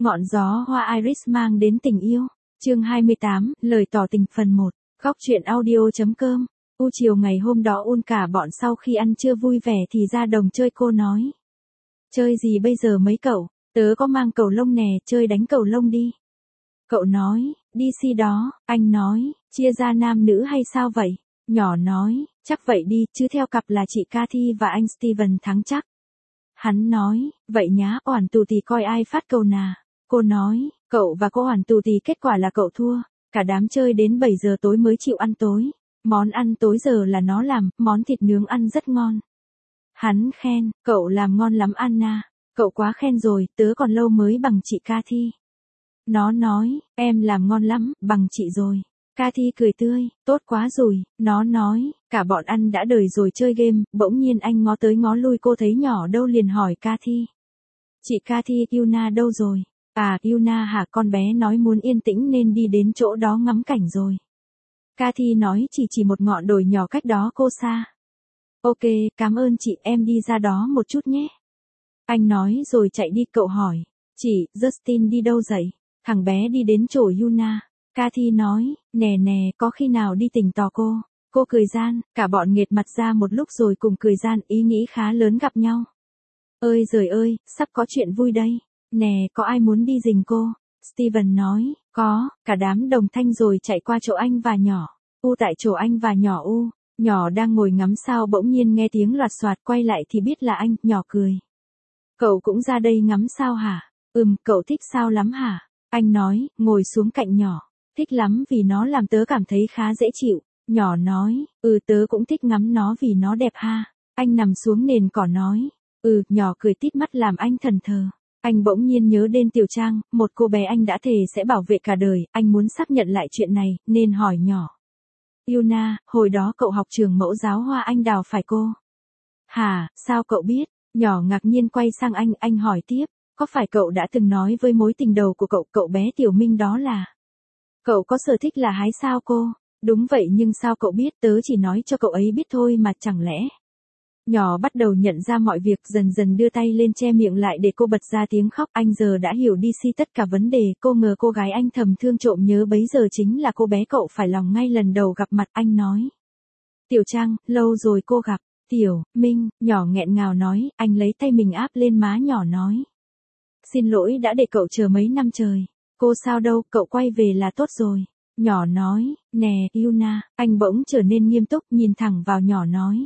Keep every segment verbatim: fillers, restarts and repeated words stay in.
Ngọn gió hoa iris mang đến tình yêu. Chương hai mươi tám, lời tỏ tình phần một. Góc truyện audio.com. U chiều ngày hôm đó Un cả bọn sau khi ăn trưa vui vẻ thì ra đồng chơi. Cô nói. Chơi gì bây giờ mấy cậu? Tớ có mang cầu lông nè, chơi đánh cầu lông đi. Cậu nói, đi si đó. Anh nói, chia ra nam nữ hay sao vậy? Nhỏ nói, chắc vậy đi, chứ theo cặp là chị Cathy và anh Steven thắng chắc. Hắn nói, vậy nhá, oản tù tì coi ai phát cầu nà. Cô nói, cậu và cô oản tù tì kết quả là cậu thua. Cả đám chơi đến bảy giờ tối mới chịu ăn tối. Món ăn tối giờ là nó làm, món thịt nướng ăn rất ngon. Hắn khen, cậu làm ngon lắm Anna. Cậu quá khen rồi, tớ còn lâu mới bằng chị Cathy. Nó nói, em làm ngon lắm, bằng chị rồi. Cathy cười tươi, tốt quá rồi. Nó nói, cả bọn ăn đã đời rồi chơi game. Bỗng nhiên anh ngó tới ngó lui, cô thấy nhỏ đâu liền hỏi Cathy. Chị Cathy, Yuna đâu rồi? À, Yuna hả? Con bé nói muốn yên tĩnh nên đi đến chỗ đó ngắm cảnh rồi. Cathy nói chỉ chỉ một ngọn đồi nhỏ cách đó cô xa. Ok, cảm ơn chị, em đi ra đó một chút nhé. Anh nói rồi chạy đi. Cậu hỏi, chị, Justin đi đâu dậy? Thằng bé đi đến chỗ Yuna. Cathy nói, nè nè, có khi nào đi tỉnh tò cô? Cô cười gian, cả bọn nghệt mặt ra một lúc rồi cùng cười gian, ý nghĩ khá lớn gặp nhau. Ơi giời ơi, sắp có chuyện vui đây. Nè, có ai muốn đi rình cô? Steven nói, có, cả đám đồng thanh rồi chạy qua chỗ anh và nhỏ. U tại chỗ anh và nhỏ U. Nhỏ đang ngồi ngắm sao bỗng nhiên nghe tiếng loạt soạt, quay lại thì biết là anh. Nhỏ cười. Cậu cũng ra đây ngắm sao hả? Ừm, cậu thích sao lắm hả? Anh nói, ngồi xuống cạnh nhỏ. Thích lắm vì nó làm tớ cảm thấy khá dễ chịu. Nhỏ nói, ừ tớ cũng thích ngắm nó vì nó đẹp ha. Anh nằm xuống nền cỏ nói. Ừ, nhỏ cười tít mắt làm anh thần thờ. Anh bỗng nhiên nhớ đến Tiểu Trang, một cô bé anh đã thề sẽ bảo vệ cả đời. Anh muốn xác nhận lại chuyện này, nên hỏi nhỏ. Yuna, hồi đó cậu học trường mẫu giáo Hoa Anh Đào phải cô? Hả, sao cậu biết? Nhỏ ngạc nhiên quay sang anh, anh hỏi tiếp. Có phải cậu đã từng nói với mối tình đầu của cậu, cậu bé Tiểu Minh đó là? Cậu có sở thích là hái sao cô? Đúng vậy, nhưng sao cậu biết? Tớ chỉ nói cho cậu ấy biết thôi mà, chẳng lẽ? Nhỏ bắt đầu nhận ra mọi việc, dần dần đưa tay lên che miệng lại để cô bật ra tiếng khóc. Anh giờ đã hiểu đi si tất cả vấn đề. Cô ngờ cô gái anh thầm thương trộm nhớ bấy giờ chính là cô bé cậu phải lòng ngay lần đầu gặp mặt. Anh nói. Tiểu Trang, lâu rồi cô gặp. Tiểu Minh, nhỏ nghẹn ngào nói. Anh lấy tay mình áp lên má nhỏ nói. Xin lỗi đã để cậu chờ mấy năm trời. Cô sao đâu, cậu quay về là tốt rồi. Nhỏ nói, nè, Yuna. Anh bỗng trở nên nghiêm túc, nhìn thẳng vào nhỏ nói.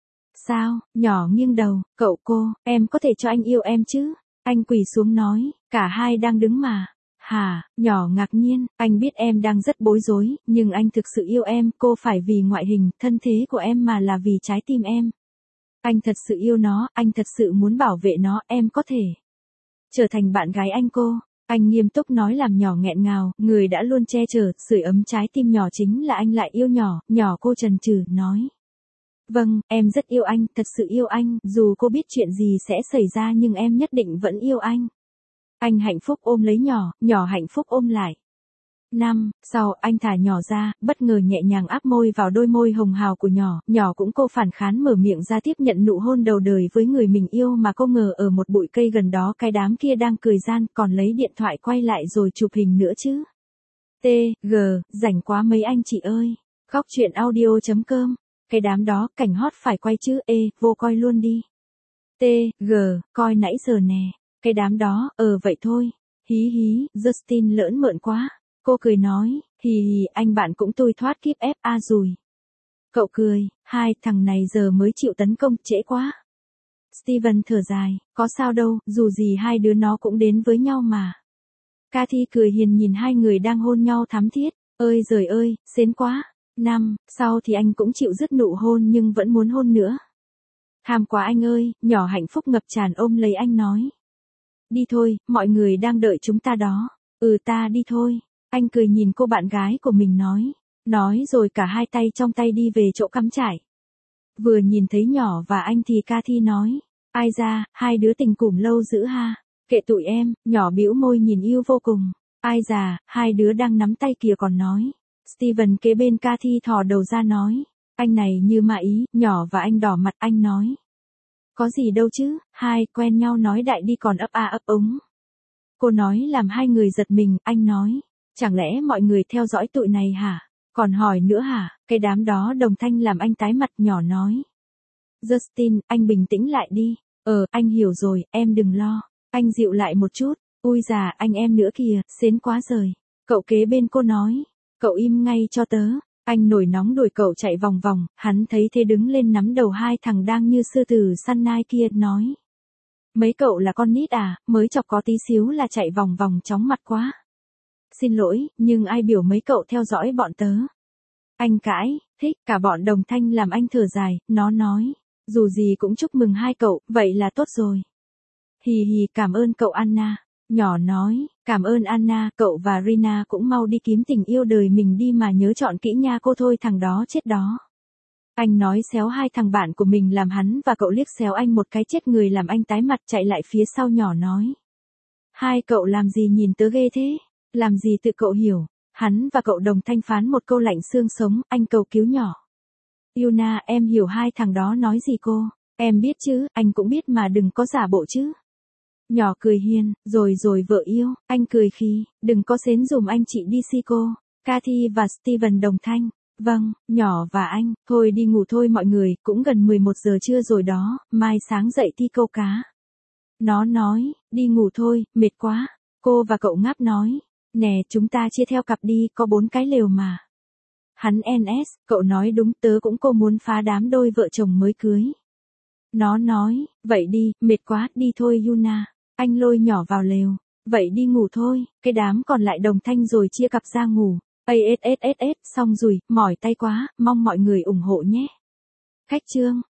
Sao? Nhỏ nghiêng đầu, cậu cô, em có thể cho anh yêu em chứ? Anh quỳ xuống nói, cả hai đang đứng mà. Hả? Nhỏ ngạc nhiên, anh biết em đang rất bối rối, nhưng anh thực sự yêu em. Cô phải vì ngoại hình, thân thế của em mà là vì trái tim em. Anh thật sự yêu nó, anh thật sự muốn bảo vệ nó. Em có thể trở thành bạn gái anh cô. Anh nghiêm túc nói làm nhỏ nghẹn ngào. Người đã luôn che chở, sưởi ấm trái tim nhỏ chính là anh lại yêu nhỏ. Nhỏ cô chần chừ nói. Vâng, em rất yêu anh, thật sự yêu anh. Dù cô biết chuyện gì sẽ xảy ra nhưng em nhất định vẫn yêu anh. Anh hạnh phúc ôm lấy nhỏ, nhỏ hạnh phúc ôm lại. Năm, sau anh thả nhỏ ra, bất ngờ nhẹ nhàng áp môi vào đôi môi hồng hào của nhỏ. Nhỏ cũng cô phản kháng mở miệng ra tiếp nhận nụ hôn đầu đời với người mình yêu, mà cô ngờ ở một bụi cây gần đó cái đám kia đang cười gian, còn lấy điện thoại quay lại rồi chụp hình nữa chứ. T, G, rảnh quá mấy anh chị ơi. Góc truyện audio.com. Cái đám đó, cảnh hot phải quay chứ. Ê, vô coi luôn đi. T, G, coi nãy giờ nè. Cái đám đó, ờ vậy thôi. Hí hí, Justin lỡn mợn quá. Cô cười nói, hì hì, anh bạn cũng tôi thoát kiếp ép a rồi. Cậu cười, hai thằng này giờ mới chịu tấn công, trễ quá. Steven thở dài, có sao đâu, dù gì hai đứa nó cũng đến với nhau mà. Cathy cười hiền nhìn hai người đang hôn nhau thắm thiết. Ơi giời ơi, xến quá. Năm, sau thì anh cũng chịu dứt nụ hôn nhưng vẫn muốn hôn nữa. Tham quá anh ơi, nhỏ hạnh phúc ngập tràn ôm lấy anh nói. Đi thôi, mọi người đang đợi chúng ta đó. Ừ ta đi thôi. Anh cười nhìn cô bạn gái của mình nói. Nói rồi cả hai tay trong tay đi về chỗ cắm trại. Vừa nhìn thấy nhỏ và anh thì Cathy nói. Ai ra, hai đứa tình cùm lâu dữ ha. Kệ tụi em, nhỏ bĩu môi nhìn yêu vô cùng. Ai già, hai đứa đang nắm tay kìa còn nói. Steven kế bên Cathy thò đầu ra nói. Anh này như ma ý, nhỏ và anh đỏ mặt. Anh nói. Có gì đâu chứ, hai quen nhau nói đại đi còn ấp a ấp úng. Cô nói làm hai người giật mình, anh nói. Chẳng lẽ mọi người theo dõi tụi này hả? Còn hỏi nữa hả? Cái đám đó đồng thanh làm anh tái mặt, nhỏ nói. Justin, anh bình tĩnh lại đi. Ờ, anh hiểu rồi, em đừng lo. Anh dịu lại một chút. Ui già, anh em nữa kìa, xến quá rồi. Cậu kế bên cô nói. Cậu im ngay cho tớ. Anh nổi nóng đuổi cậu chạy vòng vòng, hắn thấy thế đứng lên nắm đầu hai thằng đang như sư tử săn nai kia, nói. Mấy cậu là con nít à, mới chọc có tí xíu là chạy vòng vòng chóng mặt quá. Xin lỗi, nhưng ai biểu mấy cậu theo dõi bọn tớ. Anh cãi, thích, cả bọn đồng thanh làm anh thở dài, nó nói. Dù gì cũng chúc mừng hai cậu, vậy là tốt rồi. Hì hì, cảm ơn cậu Anna. Nhỏ nói, cảm ơn Anna, cậu và Rina cũng mau đi kiếm tình yêu đời mình đi mà nhớ chọn kỹ nha cô thôi, thằng đó chết đó. Anh nói xéo hai thằng bạn của mình làm hắn và cậu liếc xéo anh một cái chết người làm anh tái mặt, chạy lại phía sau nhỏ nói. Hai cậu làm gì nhìn tớ ghê thế? Làm gì tự cậu hiểu? Hắn và cậu đồng thanh phán một câu lạnh xương sống, anh cầu cứu nhỏ. Yuna, em hiểu hai thằng đó nói gì cô? Em biết chứ, anh cũng biết mà đừng có giả bộ chứ. Nhỏ cười hiền, rồi rồi vợ yêu, anh cười khi, đừng có xến dùm anh chị đi si cô. Cathy và Steven đồng thanh. Vâng, nhỏ và anh, thôi đi ngủ thôi mọi người, cũng gần mười một giờ trưa rồi đó, mai sáng dậy thi câu cá. Nó nói, đi ngủ thôi, mệt quá. Cô và cậu ngáp nói, nè chúng ta chia theo cặp đi, có bốn cái lều mà. Hắn en ét, cậu nói đúng, tớ cũng cô muốn phá đám đôi vợ chồng mới cưới. Nó nói, vậy đi, mệt quá, đi thôi Yuna. Anh lôi nhỏ vào lều, vậy đi ngủ thôi, cái đám còn lại đồng thanh rồi chia cặp ra ngủ. ây ét ét ét ét, xong rồi, mỏi tay quá, mong mọi người ủng hộ nhé. Khách chương